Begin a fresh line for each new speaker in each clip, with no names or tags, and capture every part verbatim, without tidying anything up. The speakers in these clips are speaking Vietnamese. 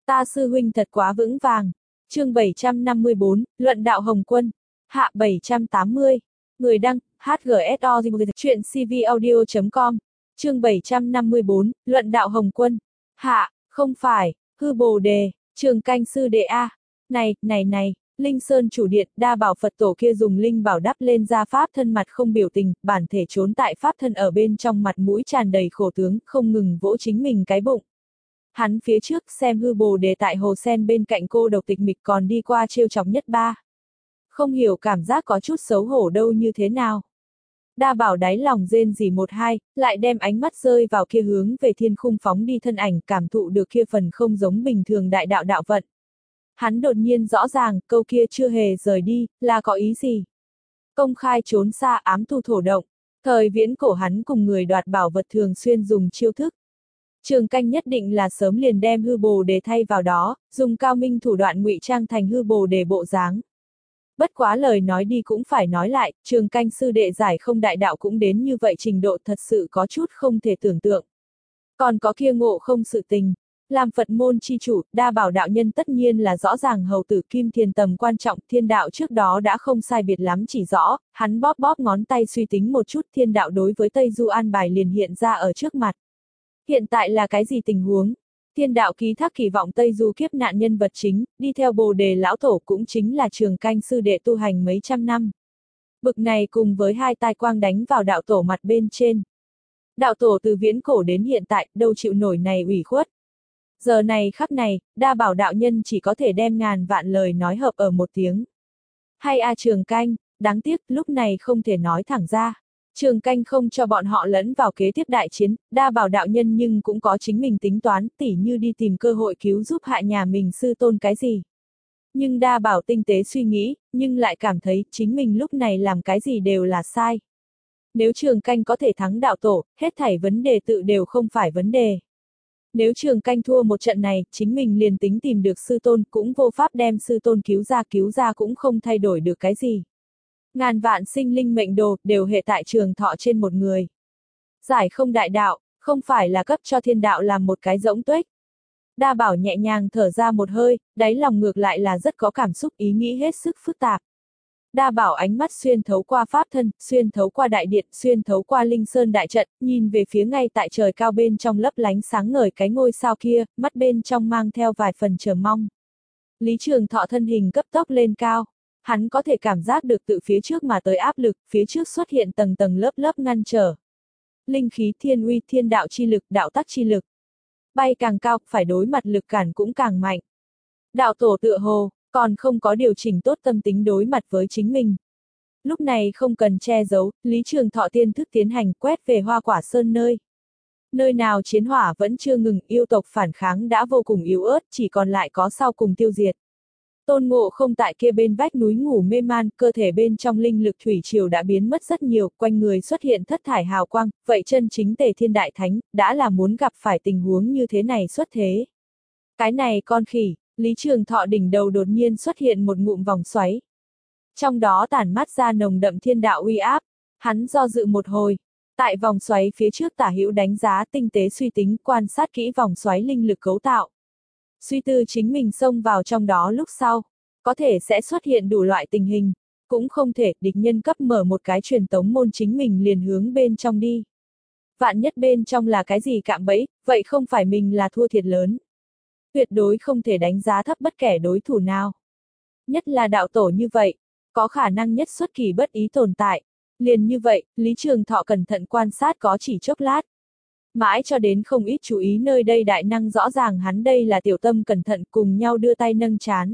Ta sư huynh thật quá vững vàng. Chương bảy trăm năm mươi bốn, Luận đạo Hồng Quân. Hạ bảy trăm tám mươi. Người đăng, hát giê ét o chuyện c v audio chấm com. Chương bảy trăm năm mươi bốn, Luận đạo Hồng Quân. Hạ, không phải, hư bồ đề, Trường Canh sư đệ a. Này, này này, Linh Sơn chủ điện, đa bảo Phật tổ kia dùng linh bảo đắp lên ra pháp thân mặt không biểu tình, bản thể trốn tại pháp thân ở bên trong mặt mũi tràn đầy khổ tướng, không ngừng vỗ chính mình cái bụng. Hắn phía trước xem hư bồ đề tại hồ sen bên cạnh cô độc tịch mịch còn đi qua trêu chọc nhất ba. Không hiểu cảm giác có chút xấu hổ đâu như thế nào. Đa bảo đáy lòng rên rỉ một hai, lại đem ánh mắt rơi vào kia hướng về thiên khung phóng đi thân ảnh, cảm thụ được kia phần không giống bình thường đại đạo đạo vận. Hắn đột nhiên rõ ràng, câu kia chưa hề rời đi, là có ý gì? Công khai trốn xa ám tu thổ động. Thời viễn cổ hắn cùng người đoạt bảo vật thường xuyên dùng chiêu thức. Trường Canh nhất định là sớm liền đem hư bồ đề thay vào đó, dùng cao minh thủ đoạn ngụy trang thành hư bồ đề bộ dáng. Bất quá lời nói đi cũng phải nói lại, Trường Canh sư đệ giải không đại đạo cũng đến như vậy trình độ thật sự có chút không thể tưởng tượng. Còn có kia ngộ không sự tình. Làm Phật môn chi chủ, đa bảo đạo nhân tất nhiên là rõ ràng hầu tử kim thiền tầm quan trọng, thiên đạo trước đó đã không sai biệt lắm chỉ rõ, hắn bóp bóp ngón tay suy tính một chút, thiên đạo đối với Tây Du an bài liền hiện ra ở trước mặt. Hiện tại là cái gì tình huống? Thiên đạo ký thác kỳ vọng Tây Du kiếp nạn nhân vật chính, đi theo bồ đề lão tổ cũng chính là Trường Canh sư đệ tu hành mấy trăm năm. Bực này cùng với hai tai quang đánh vào đạo tổ mặt bên trên. Đạo tổ từ viễn cổ đến hiện tại, đâu chịu nổi này ủy khuất. Giờ này khắc này, đa bảo đạo nhân chỉ có thể đem ngàn vạn lời nói hợp ở một tiếng. Hay a Trường Canh, đáng tiếc lúc này không thể nói thẳng ra. Trường Canh không cho bọn họ lẫn vào kế tiếp đại chiến, đa bảo đạo nhân nhưng cũng có chính mình tính toán, tỉ như đi tìm cơ hội cứu giúp hạ nhà mình sư tôn cái gì. Nhưng đa bảo tinh tế suy nghĩ, nhưng lại cảm thấy chính mình lúc này làm cái gì đều là sai. Nếu Trường Canh có thể thắng đạo tổ, hết thảy vấn đề tự đều không phải vấn đề. Nếu Trường Canh thua một trận này, chính mình liền tính tìm được sư tôn cũng vô pháp đem sư tôn cứu ra, cứu ra cũng không thay đổi được cái gì. Ngàn vạn sinh linh mệnh đồ, đều hệ tại Trường Thọ trên một người. Giải không đại đạo, không phải là cấp cho thiên đạo làm một cái rỗng tuếch. Đa bảo nhẹ nhàng thở ra một hơi, đáy lòng ngược lại là rất có cảm xúc ý nghĩ hết sức phức tạp. Đa bảo ánh mắt xuyên thấu qua pháp thân, xuyên thấu qua đại điện, xuyên thấu qua linh sơn đại trận, nhìn về phía ngay tại trời cao bên trong lấp lánh sáng ngời cái ngôi sao kia, mắt bên trong mang theo vài phần chờ mong. Lý Trường Thọ thân hình cấp tốc lên cao. Hắn có thể cảm giác được từ phía trước mà tới áp lực, phía trước xuất hiện tầng tầng lớp lớp ngăn trở. Linh khí thiên uy thiên đạo chi lực, đạo tắc chi lực. Bay càng cao, phải đối mặt lực cản cũng càng mạnh. Đạo tổ tựa hồ, còn không có điều chỉnh tốt tâm tính đối mặt với chính mình. Lúc này không cần che giấu, Lý Trường Thọ tiên thức tiến hành quét về Hoa Quả Sơn nơi. Nơi nào chiến hỏa vẫn chưa ngừng, yêu tộc phản kháng đã vô cùng yếu ớt, chỉ còn lại có sau cùng tiêu diệt. Tôn Ngộ Không tại kia bên vách núi ngủ mê man, cơ thể bên trong linh lực thủy triều đã biến mất rất nhiều, quanh người xuất hiện thất thải hào quang, vậy chân chính Tề Thiên Đại Thánh, đã là muốn gặp phải tình huống như thế này xuất thế. Cái này con khỉ, Lý Trường Thọ đỉnh đầu đột nhiên xuất hiện một ngụm vòng xoáy. Trong đó tản mát ra nồng đậm thiên đạo uy áp, hắn do dự một hồi. Tại vòng xoáy phía trước tả hữu đánh giá tinh tế suy tính, quan sát kỹ vòng xoáy linh lực cấu tạo. Suy tư chính mình xông vào trong đó lúc sau, có thể sẽ xuất hiện đủ loại tình hình, cũng không thể địch nhân cấp mở một cái truyền tống môn chính mình liền hướng bên trong đi. Vạn nhất bên trong là cái gì cạm bẫy, vậy không phải mình là thua thiệt lớn. Tuyệt đối không thể đánh giá thấp bất kể đối thủ nào. Nhất là đạo tổ như vậy, có khả năng nhất xuất kỳ bất ý tồn tại. Liền như vậy, Lý Trường Thọ cẩn thận quan sát có chỉ chốc lát. Mãi cho đến không ít chú ý nơi đây đại năng rõ ràng hắn đây là tiểu tâm cẩn thận cùng nhau đưa tay nâng chán.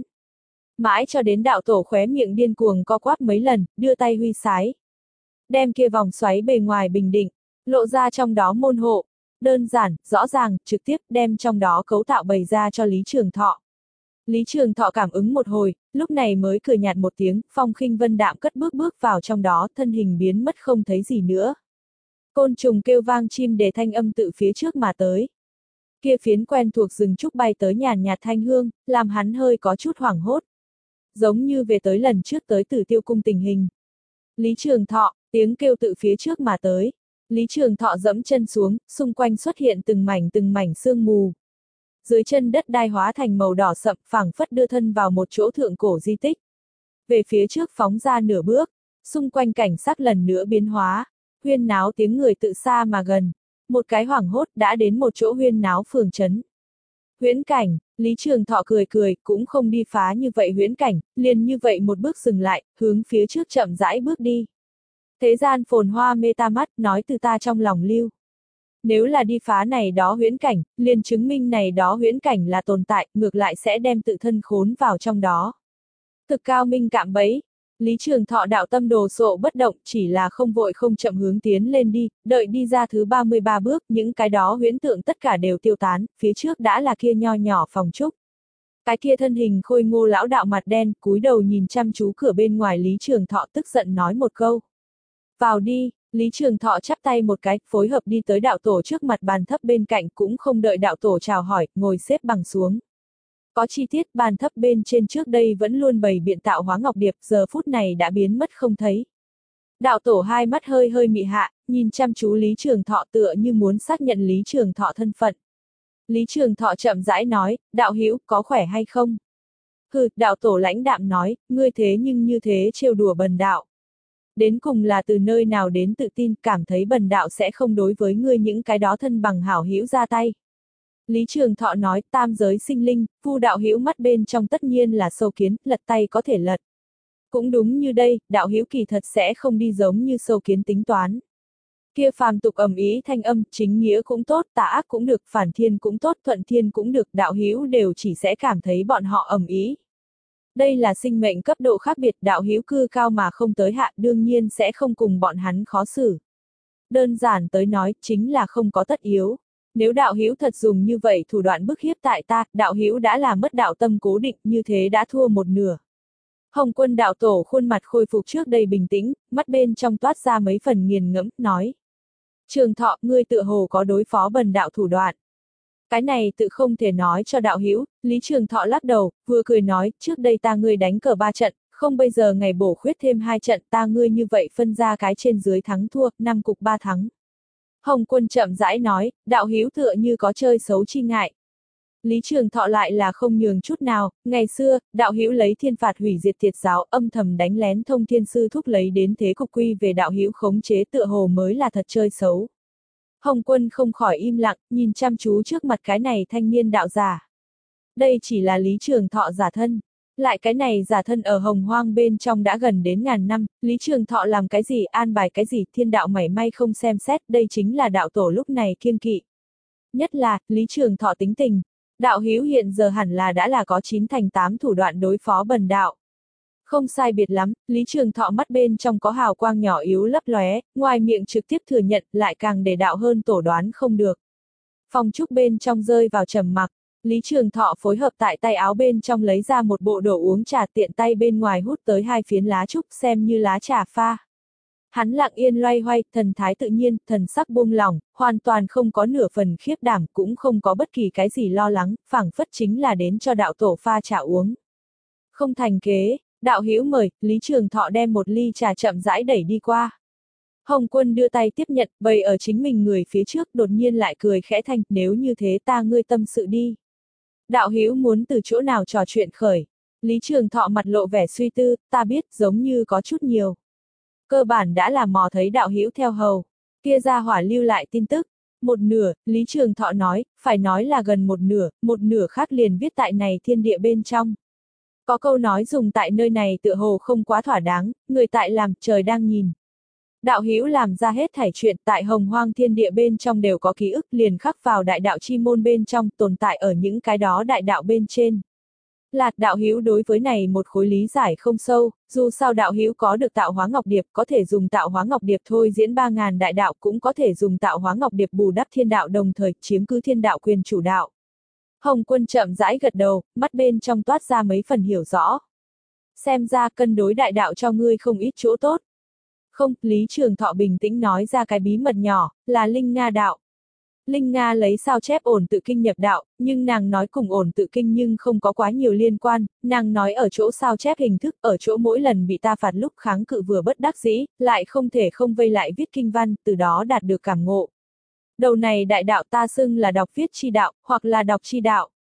Mãi cho đến đạo tổ khóe miệng điên cuồng co quắp mấy lần, đưa tay huy sái. Đem kia vòng xoáy bề ngoài bình định, lộ ra trong đó môn hộ. Đơn giản, rõ ràng, trực tiếp đem trong đó cấu tạo bày ra cho Lý Trường Thọ. Lý Trường Thọ cảm ứng một hồi, lúc này mới cười nhạt một tiếng, phong khinh vân đạm cất bước bước vào trong đó, thân hình biến mất không thấy gì nữa. Côn trùng kêu vang chim để thanh âm tự phía trước mà tới. Kia phiến quen thuộc rừng trúc bay tới nhàn nhạt thanh hương, làm hắn hơi có chút hoảng hốt. Giống như về tới lần trước tới Tử Tiêu cung tình hình. Lý Trường Thọ, tiếng kêu tự phía trước mà tới. Lý Trường Thọ dẫm chân xuống, xung quanh xuất hiện từng mảnh từng mảnh sương mù. dưới chân đất đai hóa thành màu đỏ sậm, phảng phất đưa thân vào một chỗ thượng cổ di tích. Về phía trước phóng ra nửa bước, xung quanh cảnh sắc lần nữa biến hóa, huyên náo tiếng người tự xa mà gần, một cái hoảng hốt đã đến một chỗ huyên náo phường trấn. Huyễn cảnh, Lý Trường Thọ cười cười, cũng không đi phá như vậy huyễn cảnh, liền như vậy một bước dừng lại, hướng phía trước chậm rãi bước đi. Thế gian phồn hoa mê ta mắt, nói từ ta trong lòng lưu. Nếu là đi phá này đó huyễn cảnh, liền chứng minh này đó huyễn cảnh là tồn tại, ngược lại sẽ đem tự thân khốn vào trong đó. Thực cao minh cạm bẫy, Lý Trường Thọ đạo tâm đồ sộ bất động, chỉ là không vội không chậm hướng tiến lên đi, đợi đi ra thứ ba mươi ba bước, những cái đó huyễn tượng tất cả đều tiêu tán, phía trước đã là kia nho nhỏ phòng trúc. Cái kia thân hình khôi ngô lão đạo mặt đen, cúi đầu nhìn chăm chú cửa bên ngoài, Lý Trường Thọ tức giận nói một câu. Vào đi, Lý Trường Thọ chắp tay một cái, phối hợp đi tới đạo tổ trước mặt bàn thấp bên cạnh, cũng không đợi đạo tổ chào hỏi, ngồi xếp bằng xuống. Có chi tiết bàn thấp bên trên trước đây vẫn luôn bày biện tạo hóa ngọc điệp, giờ phút này đã biến mất không thấy. Đạo tổ hai mắt hơi hơi mị hạ, nhìn chăm chú Lý Trường Thọ tựa như muốn xác nhận Lý Trường Thọ thân phận. Lý Trường Thọ chậm rãi nói, đạo hữu có khỏe hay không? Hừ, đạo tổ lãnh đạm nói, ngươi thế nhưng như thế trêu đùa bần đạo. Đến cùng là từ nơi nào đến tự tin, cảm thấy bần đạo sẽ không đối với ngươi những cái đó thân bằng hảo hữu ra tay. Lý Trường Thọ nói, tam giới sinh linh, Vu đạo hữu mắt bên trong tất nhiên là sâu kiến, lật tay có thể lật. Cũng đúng như đây, đạo hữu kỳ thật sẽ không đi giống như sâu kiến tính toán. Kia phàm tục ầm ý thanh âm, chính nghĩa cũng tốt, tà ác cũng được, phản thiên cũng tốt, thuận thiên cũng được, đạo hữu đều chỉ sẽ cảm thấy bọn họ ầm ý. Đây là sinh mệnh cấp độ khác biệt, đạo hữu cư cao mà không tới hạ, đương nhiên sẽ không cùng bọn hắn khó xử. Đơn giản tới nói, chính là không có tất yếu. Nếu đạo hữu thật dùng như vậy thủ đoạn bức hiếp tại ta, đạo hữu đã là mất đạo tâm cố định, như thế đã thua một nửa. Hồng Quân đạo tổ khuôn mặt khôi phục trước đây bình tĩnh, mắt bên trong toát ra mấy phần nghiền ngẫm, nói. Trường Thọ, ngươi tựa hồ có đối phó bần đạo thủ đoạn. Cái này tự không thể nói cho đạo hữu, Lý Trường Thọ lắc đầu, vừa cười nói, trước đây ta ngươi đánh cờ ba trận, không bây giờ ngày bổ khuyết thêm hai trận, ta ngươi như vậy phân ra cái trên dưới thắng thua, năm cục ba thắng. Hồng Quân chậm rãi nói, đạo hữu tựa như có chơi xấu chi ngại. Lý Trường Thọ lại là không nhường chút nào, ngày xưa, đạo hữu lấy thiên phạt hủy diệt tiệt giáo, âm thầm đánh lén thông thiên sư thúc lấy đến thế cục quy về đạo hữu khống chế tựa hồ mới là thật chơi xấu. Hồng Quân không khỏi im lặng, nhìn chăm chú trước mặt cái này thanh niên đạo giả. Đây chỉ là Lý Trường Thọ giả thân. Lại cái này giả thân ở hồng hoang bên trong đã gần đến ngàn năm, Lý Trường Thọ làm cái gì, an bài cái gì, thiên đạo mảy may không xem xét, đây chính là đạo tổ lúc này kiêng kỵ. Nhất là, Lý Trường Thọ tính tình. Đạo hữu hiện giờ hẳn là đã là có chín thành tám thủ đoạn đối phó bần đạo. Không sai biệt lắm, Lý Trường Thọ mắt bên trong có hào quang nhỏ yếu lấp lóe, ngoài miệng trực tiếp thừa nhận, lại càng để đạo hơn tổ đoán không được. Phòng trúc bên trong rơi vào trầm mặc, Lý Trường Thọ phối hợp tại tay áo bên trong lấy ra một bộ đồ uống trà, tiện tay bên ngoài hút tới hai phiến lá trúc xem như lá trà pha. Hắn lặng yên loay hoay, thần thái tự nhiên, thần sắc buông lỏng, hoàn toàn không có nửa phần khiếp đảm, cũng không có bất kỳ cái gì lo lắng, phảng phất chính là đến cho đạo tổ pha trà uống. Không thành kế, đạo hữu mời, Lý Trường Thọ đem một ly trà chậm rãi đẩy đi qua. Hồng Quân đưa tay tiếp nhận, bày ở chính mình người phía trước, đột nhiên lại cười khẽ thanh, nếu như thế ta ngươi tâm sự đi. Đạo hữu muốn từ chỗ nào trò chuyện khởi. Lý Trường Thọ mặt lộ vẻ suy tư, ta biết, giống như có chút nhiều. Cơ bản đã là mò thấy đạo hữu theo hầu. Kia ra hỏa lưu lại tin tức. Một nửa, Lý Trường Thọ nói, phải nói là gần một nửa, một nửa khác liền viết tại này thiên địa bên trong. Có câu nói dùng tại nơi này tựa hồ không quá thỏa đáng, người tại làm, trời đang nhìn. Đạo hữu làm ra hết thảy chuyện tại hồng hoang thiên địa bên trong đều có ký ức liền khắc vào đại đạo chi môn bên trong, tồn tại ở những cái đó đại đạo bên trên. Lạt đạo hữu đối với này một khối lý giải không sâu, dù sao đạo hữu có được tạo hóa ngọc điệp, có thể dùng tạo hóa ngọc điệp thôi diễn ba ngàn đại đạo, cũng có thể dùng tạo hóa ngọc điệp bù đắp thiên đạo, đồng thời chiếm cứ thiên đạo quyền chủ đạo. Hồng Quân chậm rãi gật đầu, mắt bên trong toát ra mấy phần hiểu rõ. Xem ra cân đối đại đạo cho ngươi không ít chỗ tốt. Không, Lý Trường Thọ bình tĩnh nói ra cái bí mật nhỏ, là Linh Nga đạo. Linh Nga lấy sao chép ổn tự kinh nhập đạo, nhưng nàng nói cùng ổn tự kinh nhưng không có quá nhiều liên quan, nàng nói ở chỗ sao chép hình thức, ở chỗ mỗi lần bị ta phạt lúc kháng cự vừa bất đắc dĩ, lại không thể không vây lại viết kinh văn, từ đó đạt được cảm ngộ. Đầu này đại đạo ta xưng là đọc viết chi đạo, hoặc là đọc chi đạo.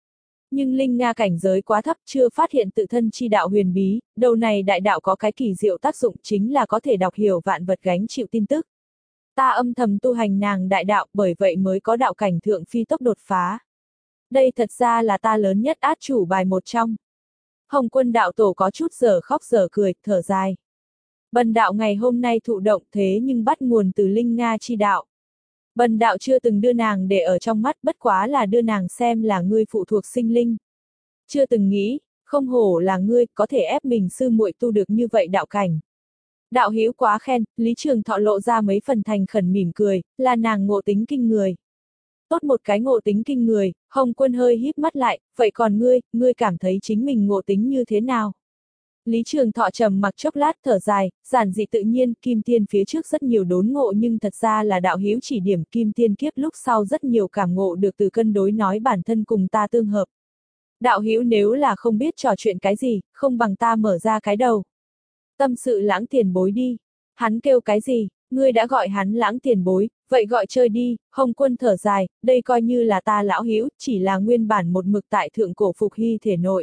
Nhưng linh Nga cảnh giới quá thấp, chưa phát hiện tự thân chi đạo huyền bí, đầu này đại đạo có cái kỳ diệu tác dụng chính là có thể đọc hiểu vạn vật gánh chịu tin tức. Ta âm thầm tu hành nàng đại đạo, bởi vậy mới có đạo cảnh thượng phi tốc đột phá. Đây thật ra là ta lớn nhất át chủ bài một trong. Hồng Quân đạo tổ có chút giờ khóc giờ cười, thở dài. Bần đạo ngày hôm nay thụ động thế nhưng bắt nguồn từ linh Nga chi đạo. Bần đạo chưa từng đưa nàng để ở trong mắt, bất quá là đưa nàng xem là ngươi phụ thuộc sinh linh. Chưa từng nghĩ, không hổ là ngươi, có thể ép mình sư muội tu được như vậy đạo cảnh. Đạo hữu quá khen, Lý Trường Thọ lộ ra mấy phần thành khẩn mỉm cười, là nàng ngộ tính kinh người. Tốt một cái ngộ tính kinh người, Hồng Quân hơi híp mắt lại, vậy còn ngươi, ngươi cảm thấy chính mình ngộ tính như thế nào? Lý Trường Thọ trầm mặc chốc lát thở dài, giản dị tự nhiên, Kim Tiên phía trước rất nhiều đốn ngộ nhưng thật ra là đạo hữu chỉ điểm Kim Tiên kiếp lúc sau rất nhiều cảm ngộ được từ cân đối nói bản thân cùng ta tương hợp. Đạo hữu nếu là không biết trò chuyện cái gì, không bằng ta mở ra cái đầu. Tâm sự Lãng tiền bối đi. Hắn kêu cái gì, ngươi đã gọi hắn Lãng tiền bối, vậy gọi chơi đi. Hồng Quân thở dài, đây coi như là ta lão hữu, chỉ là nguyên bản một mực tại thượng cổ Phục Hy thể nội.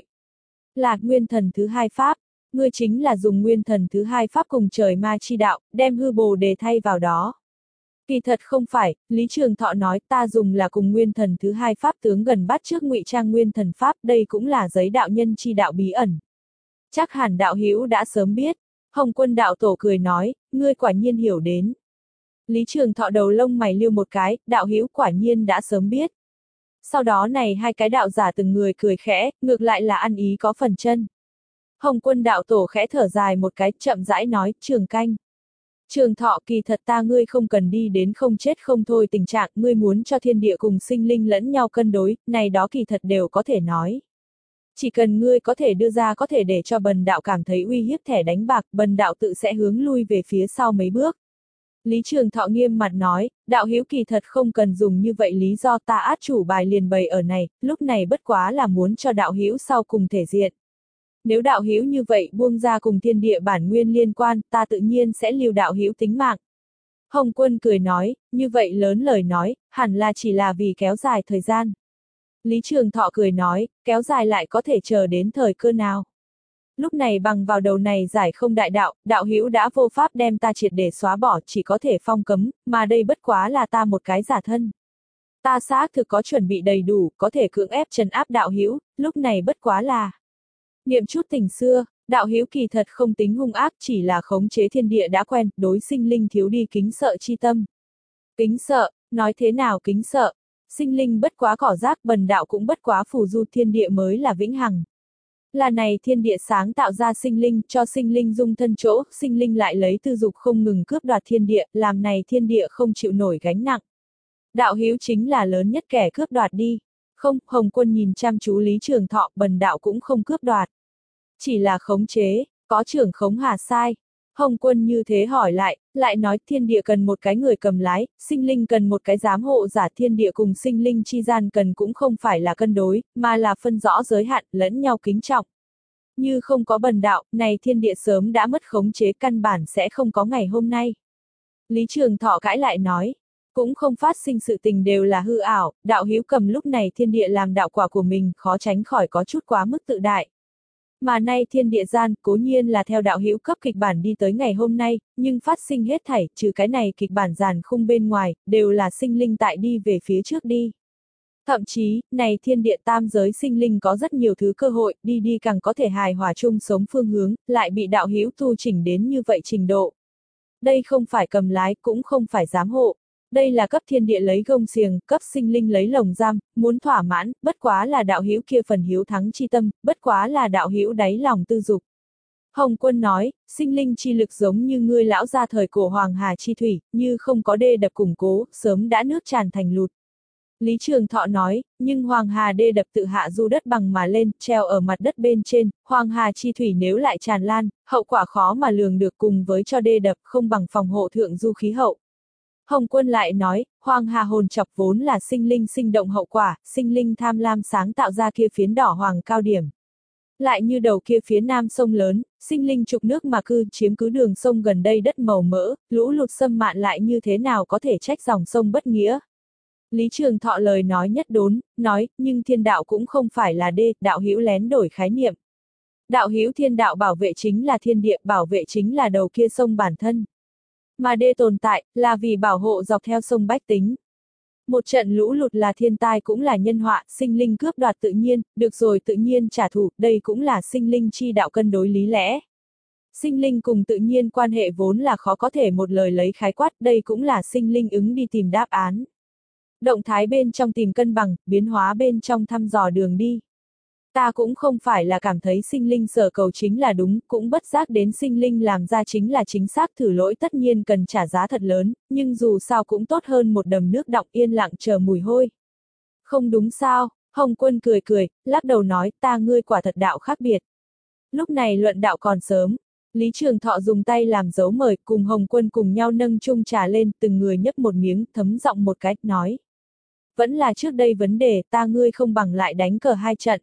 Là nguyên thần thứ hai pháp, ngươi chính là dùng nguyên thần thứ hai pháp cùng trời ma chi đạo, đem hư bồ đề thay vào đó. Kỳ thật không phải, Lý Trường Thọ nói ta dùng là cùng nguyên thần thứ hai pháp tướng gần bắt trước ngụy trang nguyên thần pháp, đây cũng là giấy đạo nhân chi đạo bí ẩn. Chắc hẳn đạo hữu đã sớm biết. Hồng Quân đạo tổ cười nói, ngươi quả nhiên hiểu đến. Lý Trường Thọ đầu lông mày liêu một cái, đạo hữu quả nhiên đã sớm biết. Sau đó này hai cái đạo giả từng người cười khẽ, ngược lại là ăn ý có phần chân. Hồng Quân đạo tổ khẽ thở dài một cái, chậm rãi nói, Trường Canh. Trường Thọ, kỳ thật ta ngươi không cần đi đến không chết không thôi tình trạng, ngươi muốn cho thiên địa cùng sinh linh lẫn nhau cân đối, này đó kỳ thật đều có thể nói. Chỉ cần ngươi có thể đưa ra có thể để cho bần đạo cảm thấy uy hiếp thẻ đánh bạc, bần đạo tự sẽ hướng lui về phía sau mấy bước. Lý Trường Thọ nghiêm mặt nói, đạo hữu kỳ thật không cần dùng như vậy lý do ta át chủ bài liền bày ở này, lúc này bất quá là muốn cho đạo hữu sau cùng thể diện. Nếu đạo hữu như vậy buông ra cùng thiên địa bản nguyên liên quan, ta tự nhiên sẽ lưu đạo hữu tính mạng. Hồng Quân cười nói, như vậy lớn lời nói, hẳn là chỉ là vì kéo dài thời gian. Lý Trường Thọ cười nói, kéo dài lại có thể chờ đến thời cơ nào. Lúc này bằng vào đầu này giải không đại đạo, đạo hữu đã vô pháp đem ta triệt để xóa bỏ, chỉ có thể phong cấm, mà đây bất quá là ta một cái giả thân. Ta xác thực có chuẩn bị đầy đủ, có thể cưỡng ép trấn áp đạo hữu, lúc này bất quá là niệm chút tình xưa, đạo hữu kỳ thật không tính hung ác, chỉ là khống chế thiên địa đã quen, đối sinh linh thiếu đi kính sợ chi tâm. Kính sợ, nói thế nào kính sợ? Sinh linh bất quá cỏ rác, bần đạo cũng bất quá phù du, thiên địa mới là vĩnh hằng. Là này thiên địa sáng tạo ra sinh linh, cho sinh linh dung thân chỗ, sinh linh lại lấy tư dục không ngừng cướp đoạt thiên địa, làm này thiên địa không chịu nổi gánh nặng. Đạo hữu chính là lớn nhất kẻ cướp đoạt đi. Không, Hồng Quân nhìn chăm chú Lý Trường Thọ, bần đạo cũng không cướp đoạt. Chỉ là khống chế, có trưởng khống hà sai. Hồng Quân như thế hỏi lại, lại nói thiên địa cần một cái người cầm lái, sinh linh cần một cái giám hộ giả, thiên địa cùng sinh linh chi gian cần cũng không phải là cân đối, mà là phân rõ giới hạn, lẫn nhau kính trọng. Như không có bần đạo, này thiên địa sớm đã mất khống chế, căn bản sẽ không có ngày hôm nay. Lý Trường Thọ cãi lại nói, cũng không phát sinh sự tình đều là hư ảo, đạo hữu cầm lúc này thiên địa làm đạo quả của mình, khó tránh khỏi có chút quá mức tự đại. Mà nay thiên địa gian, cố nhiên là theo đạo hữu cấp kịch bản đi tới ngày hôm nay, nhưng phát sinh hết thảy, trừ cái này kịch bản giàn khung bên ngoài, đều là sinh linh tại đi về phía trước đi. Thậm chí, này thiên địa tam giới sinh linh có rất nhiều thứ cơ hội, đi đi càng có thể hài hòa chung sống phương hướng, lại bị đạo hữu tu chỉnh đến như vậy trình độ. Đây không phải cầm lái, cũng không phải giám hộ. Đây là cấp thiên địa lấy gông xiềng, cấp sinh linh lấy lồng giam, muốn thỏa mãn, bất quá là đạo hữu kia phần hiếu thắng chi tâm, bất quá là đạo hữu đáy lòng tư dục. Hồng Quân nói, sinh linh chi lực giống như ngươi lão ra thời cổ Hoàng Hà chi thủy, như không có đê đập củng cố, sớm đã nước tràn thành lụt. Lý Trường Thọ nói, nhưng Hoàng Hà đê đập tự hạ du đất bằng mà lên, treo ở mặt đất bên trên, Hoàng Hà chi thủy nếu lại tràn lan, hậu quả khó mà lường được, cùng với cho đê đập không bằng phòng hộ thượng du khí hậu. Hồng Quân lại nói, Hoàng Hà hồn chọc vốn là sinh linh sinh động hậu quả, sinh linh tham lam sáng tạo ra kia phiến đỏ hoàng cao điểm. Lại như đầu kia phía nam sông lớn, sinh linh trục nước mà cư chiếm cứ đường sông gần đây đất màu mỡ, lũ lụt xâm mạn lại như thế nào có thể trách dòng sông bất nghĩa. Lý Trường Thọ lời nói nhất đốn, nói, nhưng thiên đạo cũng không phải là đê, đạo hữu lén đổi khái niệm. Đạo hữu thiên đạo bảo vệ chính là thiên địa, bảo vệ chính là đầu kia sông bản thân. Mà đê tồn tại, là vì bảo hộ dọc theo sông bách tính. Một trận lũ lụt là thiên tai cũng là nhân họa, sinh linh cướp đoạt tự nhiên, được rồi tự nhiên trả thù, đây cũng là sinh linh chi đạo cân đối lý lẽ. Sinh linh cùng tự nhiên quan hệ vốn là khó có thể một lời lấy khái quát, đây cũng là sinh linh ứng đi tìm đáp án. Động thái bên trong tìm cân bằng, biến hóa bên trong thăm dò đường đi. Ta cũng không phải là cảm thấy sinh linh sở cầu chính là đúng, cũng bất giác đến sinh linh làm ra chính là chính xác, thử lỗi tất nhiên cần trả giá thật lớn, nhưng dù sao cũng tốt hơn một đầm nước đọng yên lặng chờ mùi hôi. Không đúng sao, Hồng Quân cười cười, lắc đầu nói, ta ngươi quả thật đạo khác biệt. Lúc này luận đạo còn sớm, Lý Trường Thọ dùng tay làm dấu mời, cùng Hồng Quân cùng nhau nâng chung trà lên, từng người nhấp một miếng, thấm giọng một cách, nói. Vẫn là trước đây vấn đề, ta ngươi không bằng lại đánh cờ hai trận.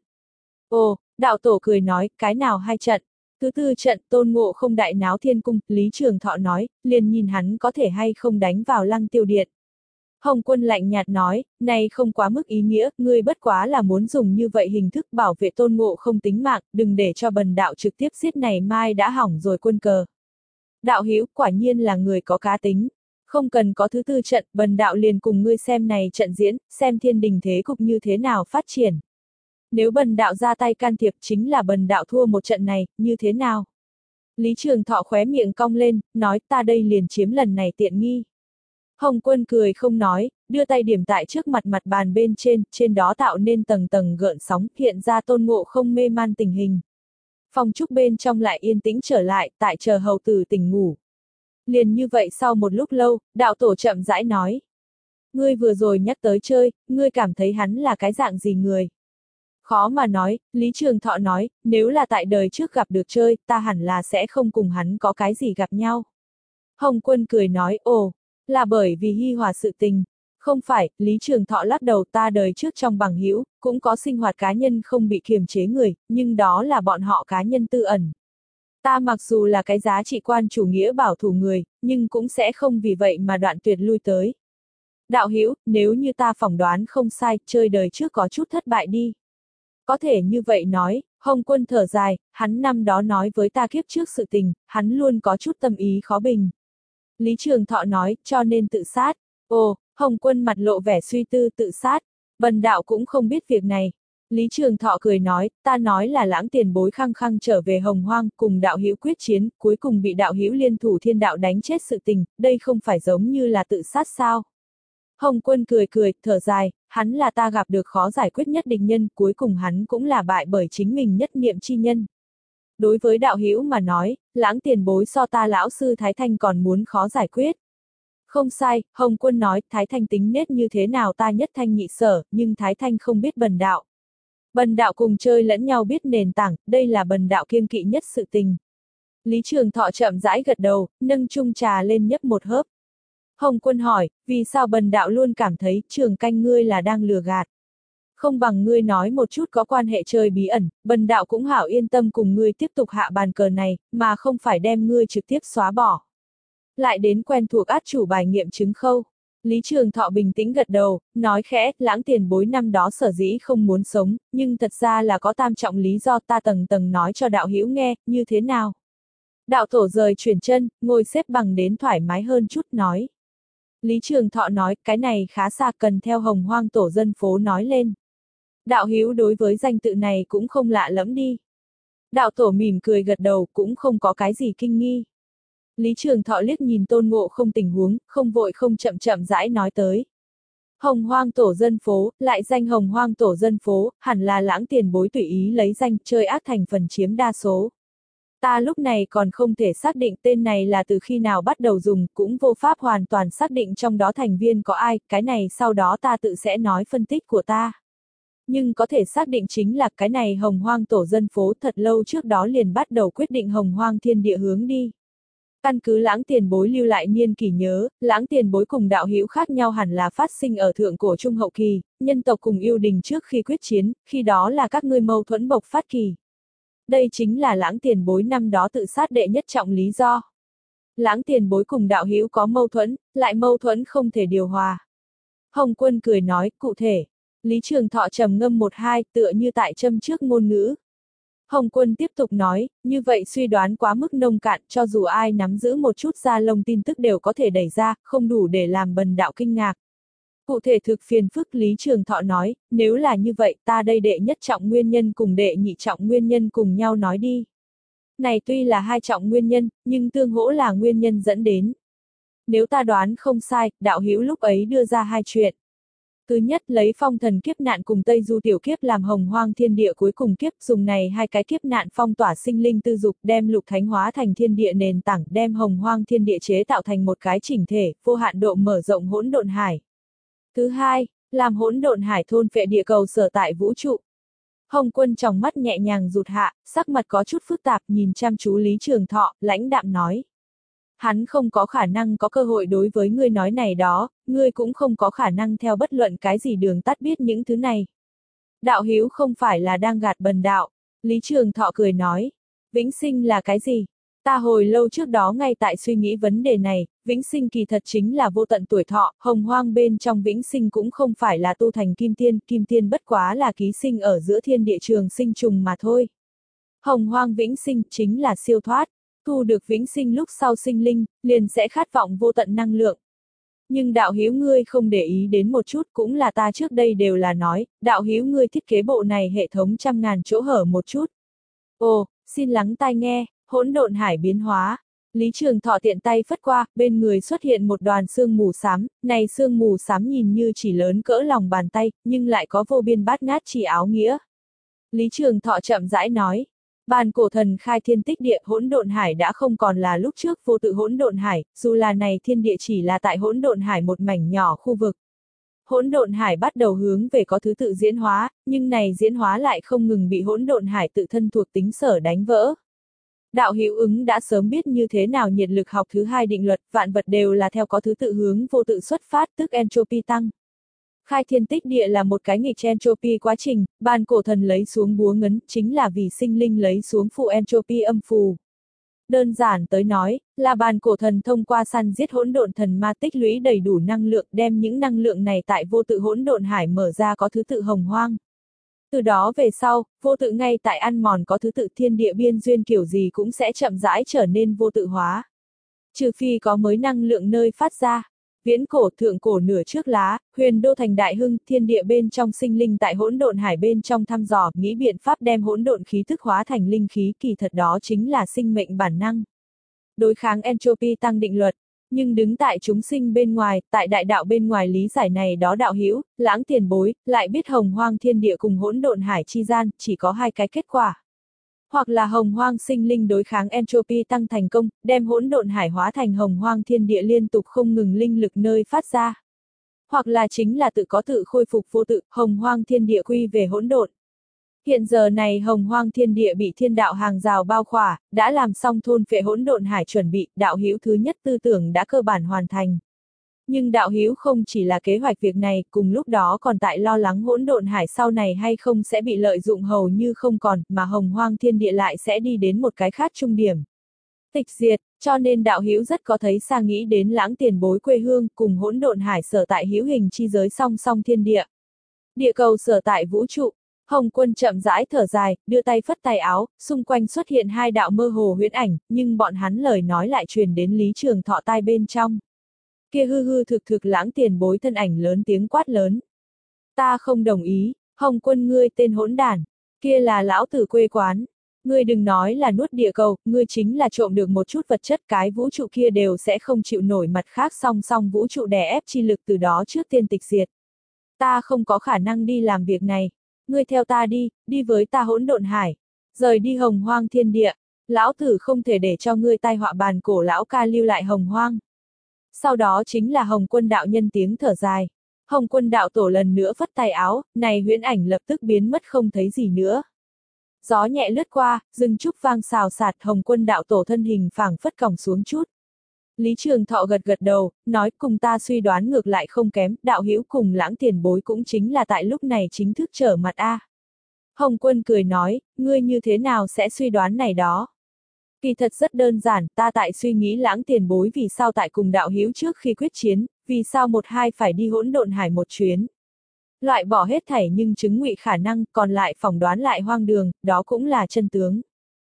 Ồ, đạo tổ cười nói, cái nào hai trận? Thứ tư trận, Tôn Ngộ Không đại náo thiên cung, Lý Trường Thọ nói, liền nhìn hắn có thể hay không đánh vào Lăng Tiêu Điện. Hồng Quân lạnh nhạt nói, này không quá mức ý nghĩa, ngươi bất quá là muốn dùng như vậy hình thức bảo vệ Tôn Ngộ Không tính mạng, đừng để cho bần đạo trực tiếp giết này mai đã hỏng rồi quân cờ. Đạo hữu quả nhiên là người có cá tính. Không cần có thứ tư trận, bần đạo liền cùng ngươi xem này trận diễn, xem thiên đình thế cục như thế nào phát triển. Nếu bần đạo ra tay can thiệp chính là bần đạo thua một trận này, như thế nào? Lý Trường Thọ khóe miệng cong lên, nói ta đây liền chiếm lần này tiện nghi. Hồng Quân cười không nói, đưa tay điểm tại trước mặt mặt bàn bên trên, trên đó tạo nên tầng tầng gợn sóng, hiện ra Tôn Ngộ Không mê man tình hình. Phòng trúc bên trong lại yên tĩnh trở lại, tại chờ hầu tử tỉnh ngủ. Liền như vậy sau một lúc lâu, đạo tổ chậm rãi nói. Ngươi vừa rồi nhắc tới chơi, ngươi cảm thấy hắn là cái dạng gì người? Khó mà nói, Lý Trường Thọ nói, nếu là tại đời trước gặp được chơi, ta hẳn là sẽ không cùng hắn có cái gì gặp nhau. Hồng Quân cười nói, ồ, là bởi vì hi hòa sự tình. Không phải, Lý Trường Thọ lắc đầu, ta đời trước trong bằng hữu cũng có sinh hoạt cá nhân không bị kiềm chế người, nhưng đó là bọn họ cá nhân tư ẩn. Ta mặc dù là cái giá trị quan chủ nghĩa bảo thủ người, nhưng cũng sẽ không vì vậy mà đoạn tuyệt lui tới. Đạo hữu, nếu như ta phỏng đoán không sai, chơi đời trước có chút thất bại đi. Có thể như vậy nói, Hồng Quân thở dài, hắn năm đó nói với ta kiếp trước sự tình, hắn luôn có chút tâm ý khó bình. Lý Trường Thọ nói, cho nên tự sát. Ồ, Hồng Quân mặt lộ vẻ suy tư, tự sát. Bần đạo cũng không biết việc này. Lý Trường Thọ cười nói, ta nói là Lãng tiền bối khăng khăng trở về Hồng Hoang, cùng đạo hữu quyết chiến, cuối cùng bị đạo hữu liên thủ thiên đạo đánh chết sự tình, đây không phải giống như là tự sát sao? Hồng Quân cười cười, thở dài, hắn là ta gặp được khó giải quyết nhất địch nhân, cuối cùng hắn cũng là bại bởi chính mình nhất niệm chi nhân. Đối với đạo hữu mà nói, Lãng tiền bối so ta lão sư Thái Thanh còn muốn khó giải quyết. Không sai, Hồng Quân nói, Thái Thanh tính nết như thế nào ta nhất thanh nhị sở, nhưng Thái Thanh không biết bần đạo. Bần đạo cùng chơi lẫn nhau biết nền tảng, đây là bần đạo kiêng kỵ nhất sự tình. Lý Trường Thọ chậm rãi gật đầu, nâng chung trà lên nhấp một hớp. Hồng Quân hỏi, vì sao bần đạo luôn cảm thấy Trường Canh ngươi là đang lừa gạt? Không bằng ngươi nói một chút có quan hệ chơi bí ẩn, bần đạo cũng hảo yên tâm cùng ngươi tiếp tục hạ bàn cờ này, mà không phải đem ngươi trực tiếp xóa bỏ. Lại đến quen thuộc át chủ bài nghiệm chứng khâu. Lý Trường Thọ bình tĩnh gật đầu, nói khẽ, Lãng tiền bối năm đó sở dĩ không muốn sống, nhưng thật ra là có tam trọng lý do ta tầng tầng nói cho đạo hữu nghe, như thế nào? Đạo tổ rời chuyển chân, ngồi xếp bằng đến thoải mái hơn chút nói. Lý Trường Thọ nói, cái này khá xa cần theo Hồng Hoang tổ dân phố nói lên. Đạo hữu đối với danh tự này cũng không lạ lẫm đi. Đạo tổ mỉm cười gật đầu, cũng không có cái gì kinh nghi. Lý Trường Thọ liếc nhìn Tôn Ngộ Không tình huống, không vội không chậm chậm rãi nói tới. Hồng Hoang tổ dân phố, lại danh Hồng Hoang tổ dân phố, hẳn là Lãng tiền bối tùy ý lấy danh, chơi ác thành phần chiếm đa số. Ta lúc này còn không thể xác định tên này là từ khi nào bắt đầu dùng, cũng vô pháp hoàn toàn xác định trong đó thành viên có ai, cái này sau đó ta tự sẽ nói phân tích của ta. Nhưng có thể xác định chính là cái này Hồng Hoang tổ dân phố thật lâu trước đó liền bắt đầu quyết định Hồng Hoang thiên địa hướng đi. Căn cứ Lãng tiền bối lưu lại niên kỷ nhớ, Lãng tiền bối cùng đạo hữu khác nhau hẳn là phát sinh ở thượng cổ trung hậu kỳ, nhân tộc cùng yêu đình trước khi quyết chiến, khi đó là các ngươi mâu thuẫn bộc phát kỳ. Đây chính là Lãng tiền bối năm đó tự sát đệ nhất trọng lý do. Lãng tiền bối cùng đạo hữu có mâu thuẫn, lại mâu thuẫn không thể điều hòa. Hồng Quân cười nói, cụ thể. Lý Trường Thọ trầm ngâm một hai, tựa như tại châm trước ngôn ngữ. Hồng Quân tiếp tục nói, như vậy suy đoán quá mức nông cạn, cho dù ai nắm giữ một chút da lông tin tức đều có thể đẩy ra, không đủ để làm bần đạo kinh ngạc. Cụ thể thực phiền phức, Lý Trường Thọ nói, nếu là như vậy ta đây đệ nhất trọng nguyên nhân cùng đệ nhị trọng nguyên nhân cùng nhau nói đi. Này tuy là hai trọng nguyên nhân, nhưng tương hỗ là nguyên nhân dẫn đến. Nếu ta đoán không sai, đạo hữu lúc ấy đưa ra hai chuyện. Thứ nhất, lấy phong thần kiếp nạn cùng Tây Du tiểu kiếp làm hồng hoang thiên địa cuối cùng kiếp, dùng này hai cái kiếp nạn phong tỏa sinh linh tư dục, đem lục thánh hóa thành thiên địa nền tảng, đem hồng hoang thiên địa chế tạo thành một cái chỉnh thể, vô hạn độ mở rộng hỗn độn hải. Thứ hai, làm hỗn độn hải thôn phệ địa cầu sở tại vũ trụ. Hồng Quân trong mắt nhẹ nhàng rụt hạ, sắc mặt có chút phức tạp, nhìn chăm chú Lý Trường Thọ, lãnh đạm nói. Hắn không có khả năng có cơ hội đối với ngươi nói này đó, ngươi cũng không có khả năng theo bất luận cái gì đường tắt biết những thứ này. Đạo hữu không phải là đang gạt bần đạo. Lý Trường Thọ cười nói. Vĩnh sinh là cái gì? Ta hồi lâu trước đó ngay tại suy nghĩ vấn đề này, vĩnh sinh kỳ thật chính là vô tận tuổi thọ, hồng hoang bên trong vĩnh sinh cũng không phải là tu thành kim tiên, kim tiên bất quá là ký sinh ở giữa thiên địa trường sinh trùng mà thôi. Hồng hoang vĩnh sinh chính là siêu thoát, thu được vĩnh sinh lúc sau sinh linh, liền sẽ khát vọng vô tận năng lượng. Nhưng đạo hữu ngươi không để ý đến một chút, cũng là ta trước đây đều là nói, đạo hữu ngươi thiết kế bộ này hệ thống trăm ngàn chỗ hở một chút. Ồ, xin lắng tai nghe. Hỗn độn hải biến hóa. Lý Trường Thọ tiện tay phất qua, bên người xuất hiện một đoàn sương mù xám, này sương mù xám nhìn như chỉ lớn cỡ lòng bàn tay, nhưng lại có vô biên bát ngát chỉ áo nghĩa. Lý Trường Thọ chậm rãi nói, bàn cổ thần khai thiên tích địa, hỗn độn hải đã không còn là lúc trước vô tự hỗn độn hải, dù là này thiên địa chỉ là tại hỗn độn hải một mảnh nhỏ khu vực. Hỗn độn hải bắt đầu hướng về có thứ tự diễn hóa, nhưng này diễn hóa lại không ngừng bị hỗn độn hải tự thân thuộc tính sở đánh vỡ. Đạo hữu ứng đã sớm biết như thế nào nhiệt lực học thứ hai định luật, vạn vật đều là theo có thứ tự hướng vô tự xuất phát, tức entropy tăng. Khai thiên tích địa là một cái nghịch entropy quá trình, bàn cổ thần lấy xuống búa ngấn, chính là vì sinh linh lấy xuống phụ entropy âm phù. Đơn giản tới nói, là bàn cổ thần thông qua săn giết hỗn độn thần ma tích lũy đầy đủ năng lượng, đem những năng lượng này tại vô tự hỗn độn hải mở ra có thứ tự hồng hoang. Từ đó về sau, vô tự ngay tại ăn mòn có thứ tự thiên địa biên duyên kiểu gì cũng sẽ chậm rãi trở nên vô tự hóa. Trừ phi có mới năng lượng nơi phát ra. Viễn cổ thượng cổ nửa trước lá, huyền đô thành đại hưng, thiên địa bên trong sinh linh tại hỗn độn hải bên trong thăm dò, nghĩ biện pháp đem hỗn độn khí thức hóa thành linh khí, kỳ thật đó chính là sinh mệnh bản năng. Đối kháng entropy tăng định luật. Nhưng đứng tại chúng sinh bên ngoài, tại đại đạo bên ngoài lý giải này đó đạo hữu, lãng tiền bối, lại biết hồng hoang thiên địa cùng hỗn độn hải chi gian, chỉ có hai cái kết quả. Hoặc là hồng hoang sinh linh đối kháng entropy tăng thành công, đem hỗn độn hải hóa thành hồng hoang thiên địa liên tục không ngừng linh lực nơi phát ra. Hoặc là chính là tự có tự khôi phục vô tự, hồng hoang thiên địa quy về hỗn độn. Hiện giờ này hồng hoang thiên địa bị thiên đạo hàng rào bao khỏa, đã làm xong thôn phệ hỗn độn hải chuẩn bị, đạo hữu thứ nhất tư tưởng đã cơ bản hoàn thành. Nhưng đạo hữu không chỉ là kế hoạch việc này, cùng lúc đó còn tại lo lắng hỗn độn hải sau này hay không sẽ bị lợi dụng hầu như không còn, mà hồng hoang thiên địa lại sẽ đi đến một cái khác trung điểm. Tịch diệt, cho nên đạo hữu rất có thấy xa nghĩ đến lãng tiền bối quê hương, cùng hỗn độn hải sở tại hữu hình chi giới song song thiên địa. Địa cầu sở tại vũ trụ. Hồng Quân chậm rãi thở dài, đưa tay phất tay áo, xung quanh xuất hiện hai đạo mơ hồ huyễn ảnh, nhưng bọn hắn lời nói lại truyền đến Lý Trường Thọ tai bên trong. Kia hư hư thực thực lãng tiền bối thân ảnh lớn tiếng quát lớn. Ta không đồng ý, Hồng Quân ngươi tên hỗn đản, kia là lão tử quê quán. Ngươi đừng nói là nuốt địa cầu, ngươi chính là trộm được một chút vật chất, cái vũ trụ kia đều sẽ không chịu nổi mặt khác song song vũ trụ đè ép chi lực từ đó trước tiên tịch diệt. Ta không có khả năng đi làm việc này. Ngươi theo ta đi, đi với ta hỗn độn hải, rời đi hồng hoang thiên địa, lão tử không thể để cho ngươi tai họa bàn cổ lão ca lưu lại hồng hoang. Sau đó chính là Hồng Quân đạo nhân tiếng thở dài. Hồng Quân đạo tổ lần nữa phất tay áo, này huyễn ảnh lập tức biến mất không thấy gì nữa. Gió nhẹ lướt qua, rừng trúc vang xào xạc, Hồng Quân đạo tổ thân hình phảng phất còng xuống chút. Lý Trường Thọ gật gật đầu, nói cùng ta suy đoán ngược lại không kém, đạo hữu cùng lãng tiền bối cũng chính là tại lúc này chính thức trở mặt a. Hồng Quân cười nói, ngươi như thế nào sẽ suy đoán này đó? Kỳ thật rất đơn giản, ta tại suy nghĩ lãng tiền bối vì sao tại cùng đạo hữu trước khi quyết chiến, vì sao một hai phải đi hỗn độn hải một chuyến. Loại bỏ hết thảy nhưng chứng ngụy khả năng, còn lại phỏng đoán lại hoang đường, đó cũng là chân tướng.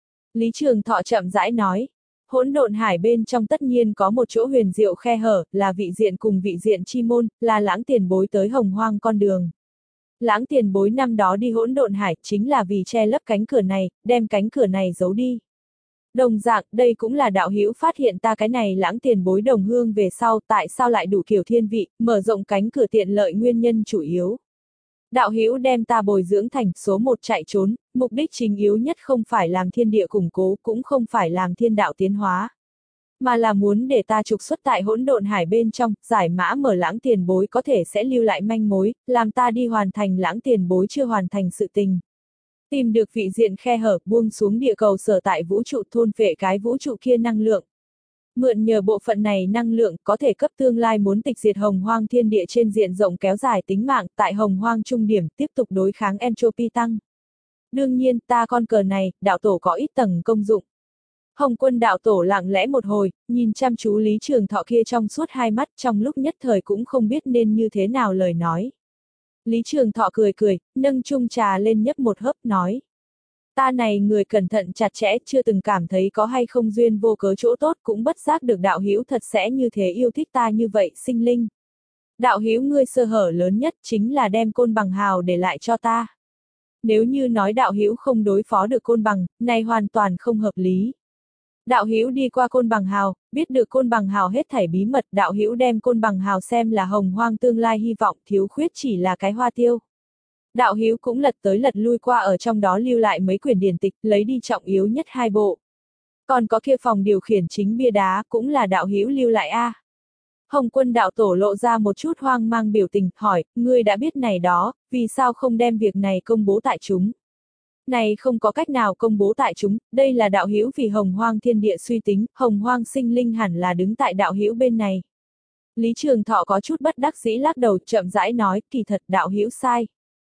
Lý Trường Thọ chậm rãi nói, hỗn độn hải bên trong tất nhiên có một chỗ huyền diệu khe hở, là vị diện cùng vị diện chi môn, là Lãng tiền bối tới hồng hoang con đường. Lãng tiền bối năm đó đi hỗn độn hải chính là vì che lấp cánh cửa này, đem cánh cửa này giấu đi. Đồng dạng, đây cũng là đạo hữu phát hiện ta cái này Lãng tiền bối đồng hương về sau, tại sao lại đủ kiểu thiên vị, mở rộng cánh cửa tiện lợi nguyên nhân chủ yếu. Đạo hữu đem ta bồi dưỡng thành số một chạy trốn, mục đích chính yếu nhất không phải làm thiên địa củng cố, cũng không phải làm thiên đạo tiến hóa, mà là muốn để ta trục xuất tại hỗn độn hải bên trong, giải mã mở Lãng tiền bối có thể sẽ lưu lại manh mối, làm ta đi hoàn thành Lãng tiền bối chưa hoàn thành sự tình. Tìm được vị diện khe hở, buông xuống địa cầu sở tại vũ trụ, thôn phệ cái vũ trụ kia năng lượng. Mượn nhờ bộ phận này năng lượng có thể cấp tương lai muốn tịch diệt hồng hoang thiên địa trên diện rộng kéo dài tính mạng, tại hồng hoang trung điểm tiếp tục đối kháng entropy tăng. Đương nhiên, ta con cờ này, đạo tổ có ít tầng công dụng. Hồng Quân đạo tổ lặng lẽ một hồi, nhìn chăm chú Lý Trường Thọ kia trong suốt hai mắt, trong lúc nhất thời cũng không biết nên như thế nào lời nói. Lý Trường Thọ cười cười, nâng chung trà lên nhấp một hớp nói. Ta này người cẩn thận chặt chẽ, chưa từng cảm thấy có hay không duyên vô cớ chỗ tốt, cũng bất giác được đạo hữu thật sẽ như thế yêu thích ta như vậy sinh linh. Đạo hữu ngươi sơ hở lớn nhất chính là đem Côn Bằng hào để lại cho ta. Nếu như nói đạo hữu không đối phó được Côn Bằng, này hoàn toàn không hợp lý. Đạo hữu đi qua Côn Bằng hào, biết được Côn Bằng hào hết thảy bí mật, đạo hữu đem Côn Bằng hào xem là hồng hoang tương lai hy vọng, thiếu khuyết chỉ là cái hoa tiêu. Đạo hữu cũng lật tới lật lui qua ở trong đó lưu lại mấy quyển điển tịch, lấy đi trọng yếu nhất hai bộ. Còn có kia phòng điều khiển chính bia đá, cũng là đạo hữu lưu lại a. À. Hồng Quân đạo tổ lộ ra một chút hoang mang biểu tình, hỏi, ngươi đã biết này đó, vì sao không đem việc này công bố tại chúng? Này không có cách nào công bố tại chúng, đây là đạo hữu vì hồng hoang thiên địa suy tính, hồng hoang sinh linh hẳn là đứng tại đạo hữu bên này. Lý Trường Thọ có chút bất đắc dĩ lắc đầu, chậm rãi nói, kỳ thật đạo hữu sai.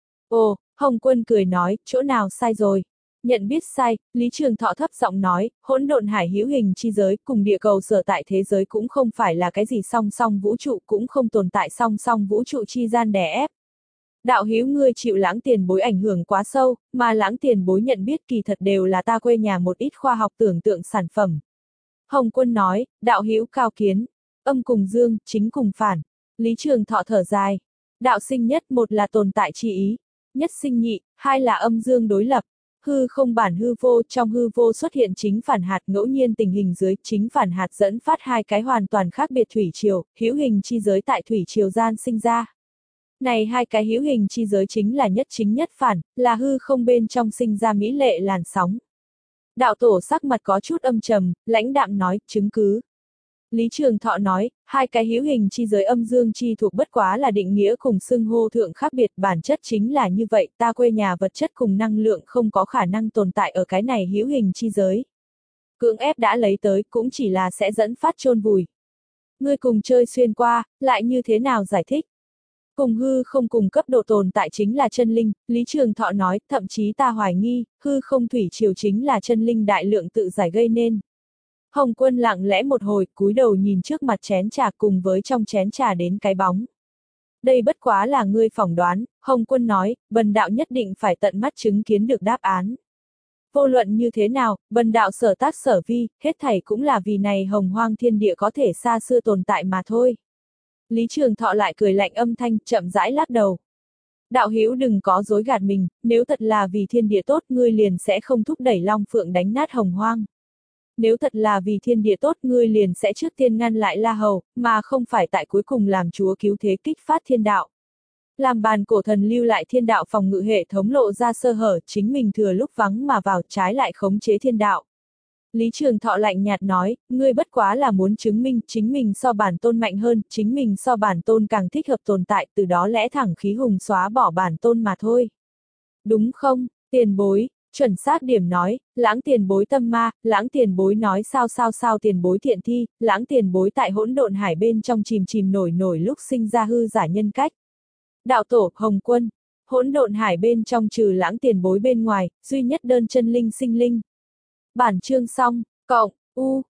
Ồ, Hồng Quân cười nói, chỗ nào sai rồi? Nhận biết sai, Lý Trường Thọ thấp giọng nói, hỗn độn hải hữu hình chi giới cùng địa cầu sở tại thế giới cũng không phải là cái gì song song vũ trụ, cũng không tồn tại song song vũ trụ chi gian đè ép. Đạo hữu ngươi chịu Lãng tiền bối ảnh hưởng quá sâu, mà Lãng tiền bối nhận biết kỳ thật đều là ta quê nhà một ít khoa học tưởng tượng sản phẩm. Hồng Quân nói, đạo hữu cao kiến, âm cùng dương, chính cùng phản. Lý Trường Thọ thở dài, đạo sinh nhất, một là tồn tại chi ý, nhất sinh nhị, hai là âm dương đối lập. Hư không bản hư vô, trong hư vô xuất hiện chính phản hạt, ngẫu nhiên tình hình dưới, chính phản hạt dẫn phát hai cái hoàn toàn khác biệt thủy triều, hữu hình chi giới tại thủy triều gian sinh ra. Này hai cái hữu hình chi giới chính là nhất chính nhất phản, là hư không bên trong sinh ra mỹ lệ làn sóng. Đạo tổ sắc mặt có chút âm trầm, lãnh đạm nói, chứng cứ. Lý Trường Thọ nói, hai cái hữu hình chi giới âm dương chi thuộc bất quá là định nghĩa cùng xưng hô thượng khác biệt, bản chất chính là như vậy, ta quê nhà vật chất cùng năng lượng không có khả năng tồn tại ở cái này hữu hình chi giới. Cưỡng ép đã lấy tới, cũng chỉ là sẽ dẫn phát chôn vùi. Ngươi cùng chơi xuyên qua, lại như thế nào giải thích? Cùng hư không cùng cấp độ tồn tại chính là chân linh, Lý Trường Thọ nói, thậm chí ta hoài nghi, hư không thủy triều chính là chân linh đại lượng tự giải gây nên. Hồng Quân lặng lẽ một hồi, cúi đầu nhìn trước mặt chén trà cùng với trong chén trà đến cái bóng. Đây bất quá là ngươi phỏng đoán, Hồng Quân nói, bần đạo nhất định phải tận mắt chứng kiến được đáp án. Vô luận như thế nào, bần đạo sở tác sở vi, hết thảy cũng là vì này hồng hoang thiên địa có thể xa xưa tồn tại mà thôi. Lý Trường Thọ lại cười lạnh âm thanh, chậm rãi lắc đầu. Đạo hữu đừng có dối gạt mình, nếu thật là vì thiên địa tốt, ngươi liền sẽ không thúc đẩy Long Phượng đánh nát hồng hoang. Nếu thật là vì thiên địa tốt, ngươi liền sẽ trước tiên ngăn lại La Hầu, mà không phải tại cuối cùng làm chúa cứu thế kích phát thiên đạo. Làm bàn cổ thần lưu lại thiên đạo phòng ngự hệ thống lộ ra sơ hở, chính mình thừa lúc vắng mà vào, trái lại khống chế thiên đạo. Lý Trường Thọ lạnh nhạt nói, ngươi bất quá là muốn chứng minh chính mình so bản tôn mạnh hơn, chính mình so bản tôn càng thích hợp tồn tại, từ đó lẽ thẳng khí hùng xóa bỏ bản tôn mà thôi. Đúng không, tiền bối? Chuẩn xác điểm nói, Lãng tiền bối tâm ma, Lãng tiền bối nói sao sao sao tiền bối thiện thi, Lãng tiền bối tại hỗn độn hải bên trong chìm chìm nổi nổi lúc sinh ra hư giả nhân cách. Đạo tổ, Hồng Quân, hỗn độn hải bên trong trừ Lãng tiền bối bên ngoài, duy nhất đơn chân linh sinh linh. Bản chương xong, cộng, u.